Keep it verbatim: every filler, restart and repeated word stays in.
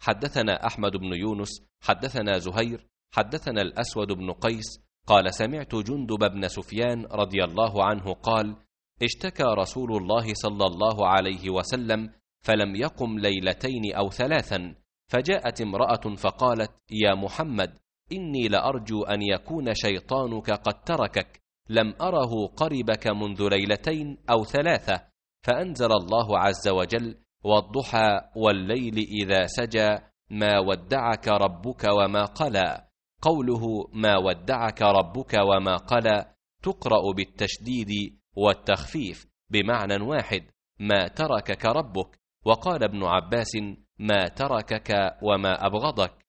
حدثنا أحمد بن يونس حدثنا زهير حدثنا الأسود بن قيس قال سمعت جندب بن سفيان رضي الله عنه قال اشتكى رسول الله صلى الله عليه وسلم فلم يقم ليلتين أو ثلاثا، فجاءت امرأة فقالت يا محمد إني لأرجو أن يكون شيطانك قد تركك، لم أره قربك منذ ليلتين أو ثلاثة، فأنزل الله عز وجل والضحى والليل إذا سجى ما ودعك ربك وما قلى. قوله ما ودعك ربك وما قلى تقرأ بالتشديد والتخفيف بمعنى واحد، ما تركك ربك. وقال ابن عباس ما تركك وما أبغضك.